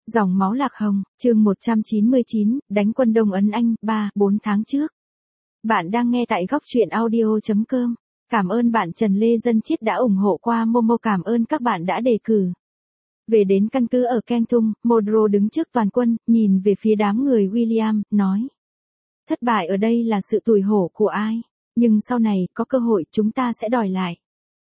Dòng máu lạc hồng, chương 199, đánh quân Đông Ấn Anh, 4 tháng trước. Bạn đang nghe tại góc truyện audio.com. Cảm ơn bạn Trần Lê Dân Chiết đã ủng hộ qua Momo, cảm ơn các bạn đã đề cử. Về đến căn cứ ở Kentung, Monroe đứng trước toàn quân, nhìn về phía đám người William, nói. Thất bại ở đây là sự tủi hổ của ai, nhưng sau này có cơ hội chúng ta sẽ đòi lại.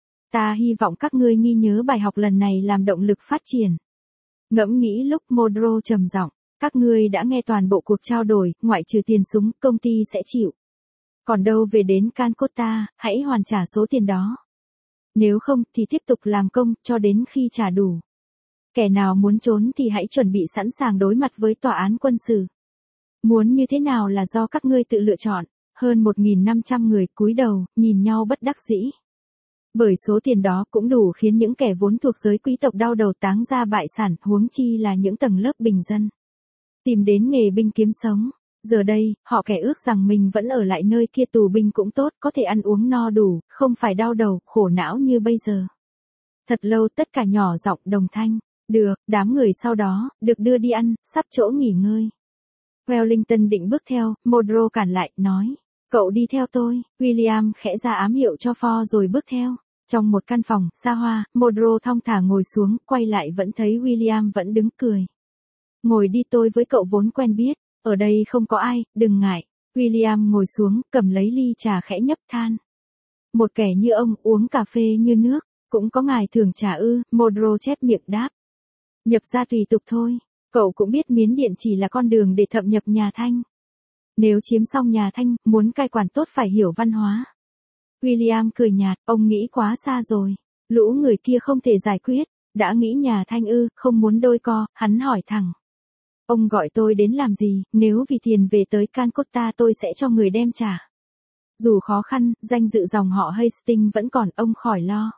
Ta hy vọng các ngươi ghi nhớ bài học lần này làm động lực phát triển. Ngẫm nghĩ lúc Monroe trầm giọng, các ngươi đã nghe toàn bộ cuộc trao đổi, ngoại trừ tiền súng, công ty sẽ chịu. Còn đâu về đến Calcutta, hãy hoàn trả số tiền đó. Nếu không thì tiếp tục làm công cho đến khi trả đủ. Kẻ nào muốn trốn thì hãy chuẩn bị sẵn sàng đối mặt với tòa án quân sự. Muốn như thế nào là do các ngươi tự lựa chọn. Hơn 1.500 người cúi đầu, nhìn nhau bất đắc dĩ. Bởi số tiền đó cũng đủ khiến những kẻ vốn thuộc giới quý tộc đau đầu táng ra bại sản, huống chi là những tầng lớp bình dân. Tìm đến nghề binh kiếm sống. Giờ đây, họ kẻ ước rằng mình vẫn ở lại nơi kia tù binh cũng tốt, có thể ăn uống no đủ, không phải đau đầu, khổ não như bây giờ. Thật lâu tất cả nhỏ giọng đồng thanh. Được, đám người sau đó, được đưa đi ăn, sắp chỗ nghỉ ngơi. Wellington định bước theo, Monroe cản lại, nói. Cậu đi theo tôi, William khẽ ra ám hiệu cho Ford rồi bước theo. Trong một căn phòng, xa hoa, Monroe thong thả ngồi xuống, quay lại vẫn thấy William vẫn đứng cười. Ngồi đi, tôi với cậu vốn quen biết, ở đây không có ai, đừng ngại. William ngồi xuống, cầm lấy ly trà khẽ nhấp than. Một kẻ như ông uống cà phê như nước, cũng có ngài thưởng trà ư, Monroe chép miệng đáp. Nhập ra tùy tục thôi, cậu cũng biết Miến Điện chỉ là con đường để thâm nhập nhà Thanh. Nếu chiếm xong nhà Thanh, muốn cai quản tốt phải hiểu văn hóa. William cười nhạt, ông nghĩ quá xa rồi. Lũ người kia không thể giải quyết. Đã nghĩ nhà Thanh ư, không muốn đôi co, hắn hỏi thẳng. Ông gọi tôi đến làm gì, nếu vì tiền về tới Calcutta tôi sẽ cho người đem trả. Dù khó khăn, danh dự dòng họ Hastings vẫn còn, ông khỏi lo.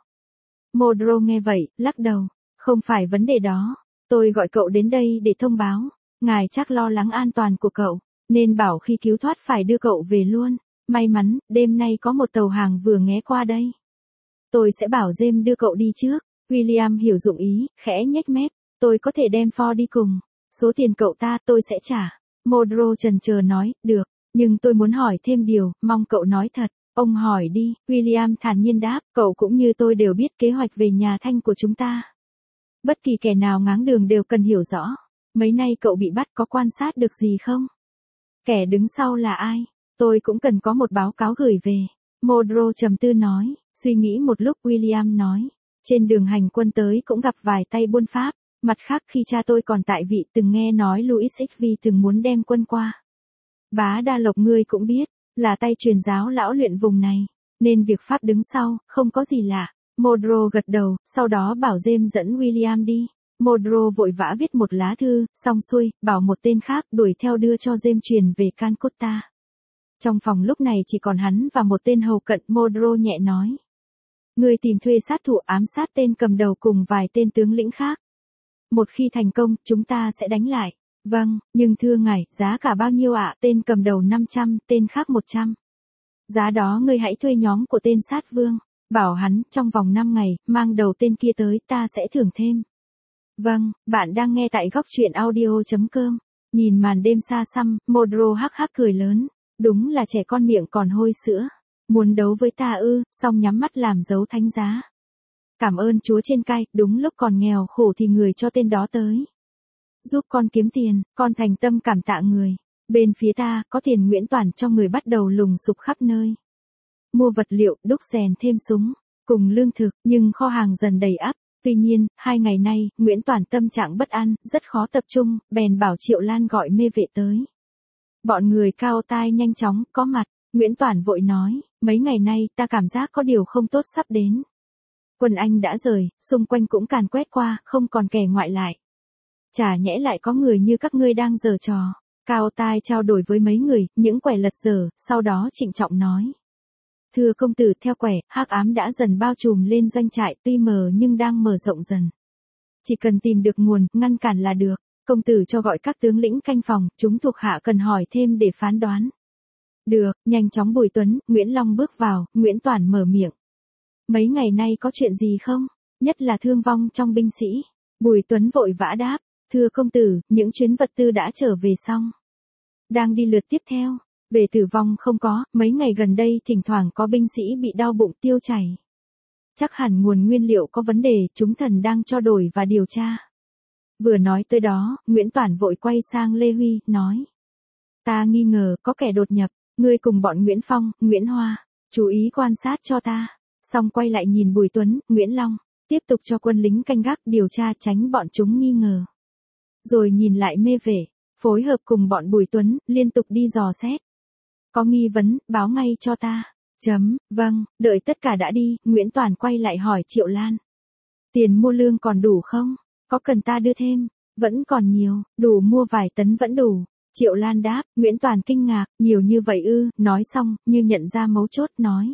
Monroe nghe vậy, lắc đầu. Không phải vấn đề đó. Tôi gọi cậu đến đây để thông báo. Ngài chắc lo lắng an toàn của cậu. Nên bảo khi cứu thoát phải đưa cậu về luôn. May mắn, đêm nay có một tàu hàng vừa ghé qua đây. Tôi sẽ bảo James đưa cậu đi trước. William hiểu dụng ý, khẽ nhếch mép. Tôi có thể đem Ford đi cùng. Số tiền cậu ta tôi sẽ trả. Monroe chần chờ nói, được. Nhưng tôi muốn hỏi thêm điều, mong cậu nói thật. Ông hỏi đi, William thản nhiên đáp. Cậu cũng như tôi đều biết kế hoạch về nhà Thanh của chúng ta. Bất kỳ kẻ nào ngáng đường đều cần hiểu rõ. Mấy nay cậu bị bắt có quan sát được gì không? Kẻ đứng sau là ai? Tôi cũng cần có một báo cáo gửi về. Monroe trầm tư nói, suy nghĩ một lúc William nói. Trên đường hành quân tới cũng gặp vài tay buôn Pháp. Mặt khác khi cha tôi còn tại vị từng nghe nói Louis XV từng muốn đem quân qua. Bá Đa Lộc ngươi cũng biết, là tay truyền giáo lão luyện vùng này. Nên việc Pháp đứng sau, không có gì lạ. Monroe gật đầu, sau đó bảo James dẫn William đi. Monroe vội vã viết một lá thư, xong xuôi, bảo một tên khác đuổi theo đưa cho James truyền về Calcutta. Trong phòng lúc này chỉ còn hắn và một tên hầu cận, Monroe nhẹ nói. Người tìm thuê sát thủ ám sát tên cầm đầu cùng vài tên tướng lĩnh khác. Một khi thành công, chúng ta sẽ đánh lại. Vâng, nhưng thưa ngài, giá cả bao nhiêu ạ? Tên cầm đầu 500, tên khác 100. Giá đó ngươi hãy thuê nhóm của tên sát vương. Bảo hắn, trong vòng 5 ngày, mang đầu tên kia tới, ta sẽ thưởng thêm. Vâng, bạn đang nghe tại góc truyện audio.com. Nhìn màn đêm xa xăm, Monroe hắc hắc cười lớn. Đúng là trẻ con miệng còn hôi sữa. Muốn đấu với ta ư, xong nhắm mắt làm dấu thánh giá. Cảm ơn Chúa trên cai, đúng lúc còn nghèo khổ thì người cho tên đó tới. Giúp con kiếm tiền, con thành tâm cảm tạ người. Bên phía ta, có tiền Nguyễn Toản cho người bắt đầu lùng sục khắp nơi. Mua vật liệu, đúc rèn thêm súng, cùng lương thực, nhưng kho hàng dần đầy ắp. Tuy nhiên, 2 ngày nay, Nguyễn Toản tâm trạng bất an, rất khó tập trung, bèn bảo Triệu Lan gọi mê vệ tới. Bọn người cao tai nhanh chóng, có mặt, Nguyễn Toản vội nói, mấy ngày nay ta cảm giác có điều không tốt sắp đến. Quân Anh đã rời, xung quanh cũng càn quét qua, không còn kẻ ngoại lại. Chả nhẽ lại có người như các ngươi đang giở trò. Cao tai trao đổi với mấy người, những quẻ lật dở, sau đó trịnh trọng nói. Thưa công tử, theo quẻ, hắc ám đã dần bao trùm lên doanh trại, tuy mờ nhưng đang mở rộng dần. Chỉ cần tìm được nguồn, ngăn cản là được. Công tử cho gọi các tướng lĩnh canh phòng, chúng thuộc hạ cần hỏi thêm để phán đoán. Được, nhanh chóng Bùi Tuấn, Nguyễn Long bước vào, Nguyễn Toản mở miệng. Mấy ngày nay có chuyện gì không? Nhất là thương vong trong binh sĩ. Bùi Tuấn vội vã đáp. thưa công tử, những chuyến vật tư đã trở về xong. Đang đi lượt tiếp theo. Về tử vong không có, mấy ngày gần đây thỉnh thoảng có binh sĩ bị đau bụng tiêu chảy. Chắc hẳn nguồn nguyên liệu có vấn đề, chúng thần đang cho đổi và điều tra. Vừa nói tới đó, Nguyễn Toản vội quay sang Lê Huy, nói. Ta nghi ngờ có kẻ đột nhập, ngươi cùng bọn Nguyễn Phong, Nguyễn Hoa, chú ý quan sát cho ta. Xong quay lại nhìn Bùi Tuấn, Nguyễn Long, tiếp tục cho quân lính canh gác điều tra tránh bọn chúng nghi ngờ. Rồi nhìn lại Mê Vệ, phối hợp cùng bọn Bùi Tuấn, liên tục đi dò xét. Có nghi vấn, báo ngay cho ta. Vâng, đợi tất cả đã đi, Nguyễn Toản quay lại hỏi Triệu Lan. Tiền mua lương còn đủ không? Có cần ta đưa thêm? Vẫn còn nhiều, đủ mua vài tấn vẫn đủ. Triệu Lan đáp, Nguyễn Toản kinh ngạc, nhiều như vậy ư, nói xong, như nhận ra mấu chốt nói.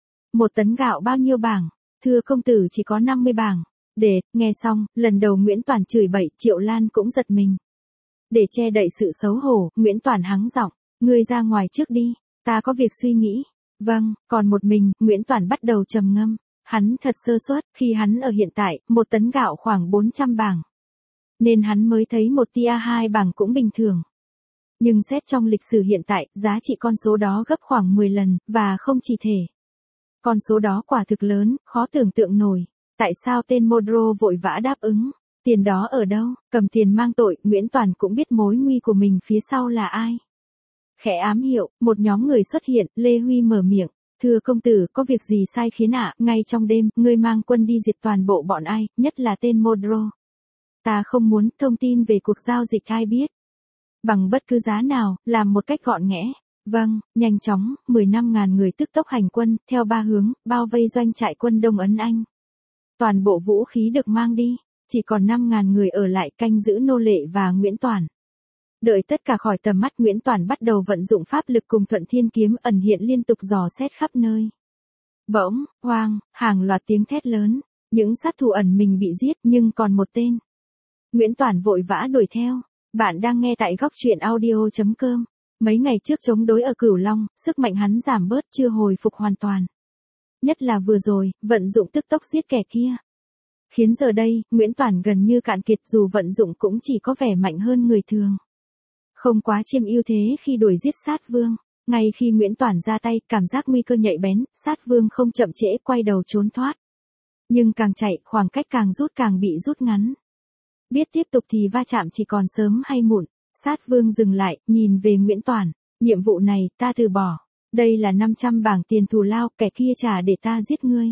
1 tấn gạo bao nhiêu bảng? Thưa công tử chỉ có 50 bảng. Để, nghe xong, lần đầu Nguyễn Toản chửi bậy, Triệu Lan cũng giật mình. Để che đậy sự xấu hổ, Nguyễn Toản hắng giọng, ngươi ra ngoài trước đi, ta có việc suy nghĩ. Vâng, còn một mình, Nguyễn Toản bắt đầu trầm ngâm. Hắn thật sơ suất, khi hắn ở hiện tại, 1 tấn gạo khoảng 400 bảng. Nên hắn mới thấy 1 tia 2 bảng cũng bình thường. Nhưng xét trong lịch sử hiện tại, giá trị con số đó gấp khoảng 10 lần, và không chỉ thể. Con số đó quả thực lớn, khó tưởng tượng nổi. Tại sao tên Modro vội vã đáp ứng? Tiền đó ở đâu? Cầm tiền mang tội, Nguyễn Toản cũng biết mối nguy của mình phía sau là ai. Khẽ ám hiệu, một nhóm người xuất hiện, Lê Huy mở miệng. Thưa công tử, có việc gì sai khiến ạ? Ngay trong đêm, ngươi mang quân đi diệt toàn bộ bọn ai, nhất là tên Modro. Ta không muốn thông tin về cuộc giao dịch ai biết. Bằng bất cứ giá nào, làm một cách gọn ghẽ. Vâng, nhanh chóng, 15.000 người tức tốc hành quân, theo 3 hướng, bao vây doanh trại quân Đông Ấn Anh. Toàn bộ vũ khí được mang đi, chỉ còn 5.000 người ở lại canh giữ nô lệ và Nguyễn Toản. Đợi tất cả khỏi tầm mắt, Nguyễn Toản bắt đầu vận dụng pháp lực cùng Thuận Thiên Kiếm ẩn hiện liên tục dò xét khắp nơi. Bỗng, hoang, hàng loạt tiếng thét lớn, những sát thủ ẩn mình bị giết nhưng còn một tên. Nguyễn Toản vội vã đuổi theo. Bạn đang nghe tại góc truyện audio.com. Mấy ngày trước chống đối ở Cửu Long, sức mạnh hắn giảm bớt, chưa hồi phục hoàn toàn. Nhất là vừa rồi, vận dụng tức tốc giết kẻ kia. Khiến giờ đây, Nguyễn Toản gần như cạn kiệt, dù vận dụng cũng chỉ có vẻ mạnh hơn người thường. Không quá chiếm ưu thế khi đuổi giết sát vương. Ngay khi Nguyễn Toản ra tay, cảm giác nguy cơ nhạy bén, sát vương không chậm trễ, quay đầu trốn thoát. Nhưng càng chạy, khoảng cách càng bị rút ngắn. Biết tiếp tục thì va chạm chỉ còn sớm hay muộn. Sát vương dừng lại, nhìn về Nguyễn Toản. Nhiệm vụ này, ta từ bỏ. Đây là 500 bảng tiền thù lao, kẻ kia trả để ta giết ngươi.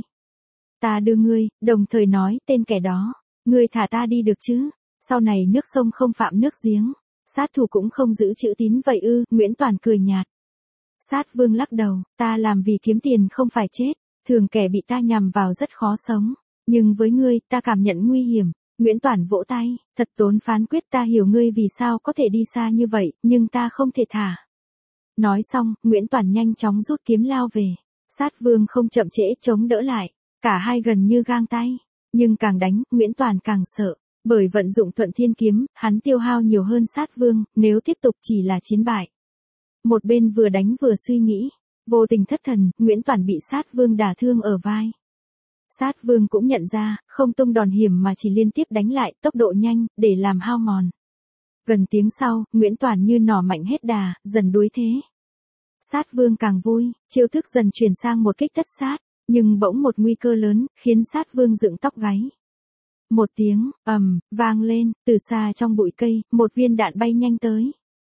Ta đưa ngươi, đồng thời nói tên kẻ đó. Ngươi thả ta đi được chứ? Sau này nước sông không phạm nước giếng. Sát thủ cũng không giữ chữ tín vậy ư? Nguyễn Toản cười nhạt. Sát vương lắc đầu, ta làm vì kiếm tiền không phải chết. Thường kẻ bị ta nhằm vào rất khó sống. Nhưng với ngươi, ta cảm nhận nguy hiểm. Nguyễn Toản vỗ tay, thật tốn phán quyết, ta hiểu ngươi vì sao có thể đi xa như vậy, nhưng ta không thể thả. Nói xong, Nguyễn Toản nhanh chóng rút kiếm lao về. Sát vương không chậm trễ, chống đỡ lại. Cả hai gần như gang tay. Nhưng càng đánh, Nguyễn Toản càng sợ. Bởi vận dụng Thuận Thiên Kiếm, hắn tiêu hao nhiều hơn sát vương, nếu tiếp tục chỉ là chiến bại. Một bên vừa đánh vừa suy nghĩ. Vô tình thất thần, Nguyễn Toản bị sát vương đả thương ở vai. Sát vương cũng nhận ra, không tung đòn hiểm mà chỉ liên tiếp đánh lại, tốc độ nhanh, để làm hao mòn. Gần tiếng sau, Nguyễn Toản như nỏ mạnh hết đà, dần đuối thế. Sát vương càng vui, chiêu thức dần chuyển sang một kích tất sát, nhưng bỗng một nguy cơ lớn, khiến sát vương dựng tóc gáy. Một tiếng, vang lên, từ xa trong bụi cây, một viên đạn bay nhanh tới.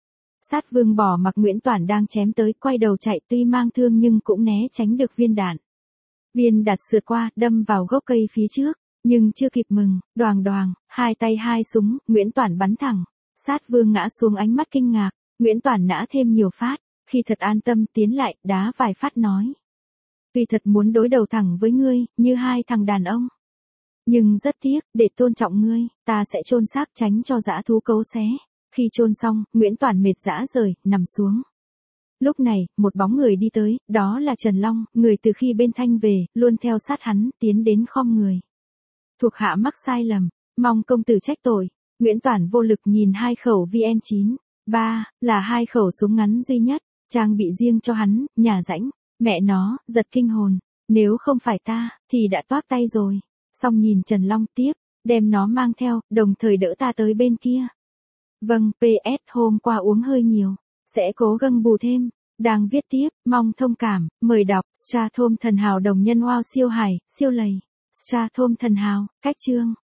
Sát vương bỏ mặc Nguyễn Toản đang chém tới, quay đầu chạy, tuy mang thương nhưng cũng né tránh được viên đạn. Viên đạn sượt qua, đâm vào gốc cây phía trước, nhưng chưa kịp mừng, đoàng đoàng, hai tay hai súng, Nguyễn Toản bắn thẳng. Sát vương ngã xuống, ánh mắt kinh ngạc, Nguyễn Toản nã thêm nhiều phát, khi thật an tâm tiến lại, đá vài phát nói. Tuy thật muốn đối đầu thẳng với ngươi, như hai thằng đàn ông. Nhưng rất tiếc, để tôn trọng ngươi, ta sẽ chôn xác tránh cho dã thú cấu xé. Khi chôn xong, Nguyễn Toản mệt rã rời, nằm xuống. Lúc này, một bóng người đi tới, đó là Trần Long, người từ khi bên Thanh về, luôn theo sát hắn, tiến đến khom người. Thuộc hạ mắc sai lầm, mong công tử trách tội. Nguyễn Toản vô lực nhìn hai khẩu VN9, 3, là hai khẩu súng ngắn duy nhất, trang bị riêng cho hắn, nhà rãnh, mẹ nó, giật kinh hồn. Nếu không phải ta, thì đã toác tay rồi. Xong nhìn Trần Long tiếp, Đem nó mang theo, đồng thời đỡ ta tới bên kia. Vâng, PS hôm qua uống hơi nhiều. Sẽ cố gắng bù thêm. Đang viết tiếp, mong thông cảm, mời đọc, Strathom thần hào đồng nhân wow siêu hải, siêu lầy. Strathom thần hào, cách chương.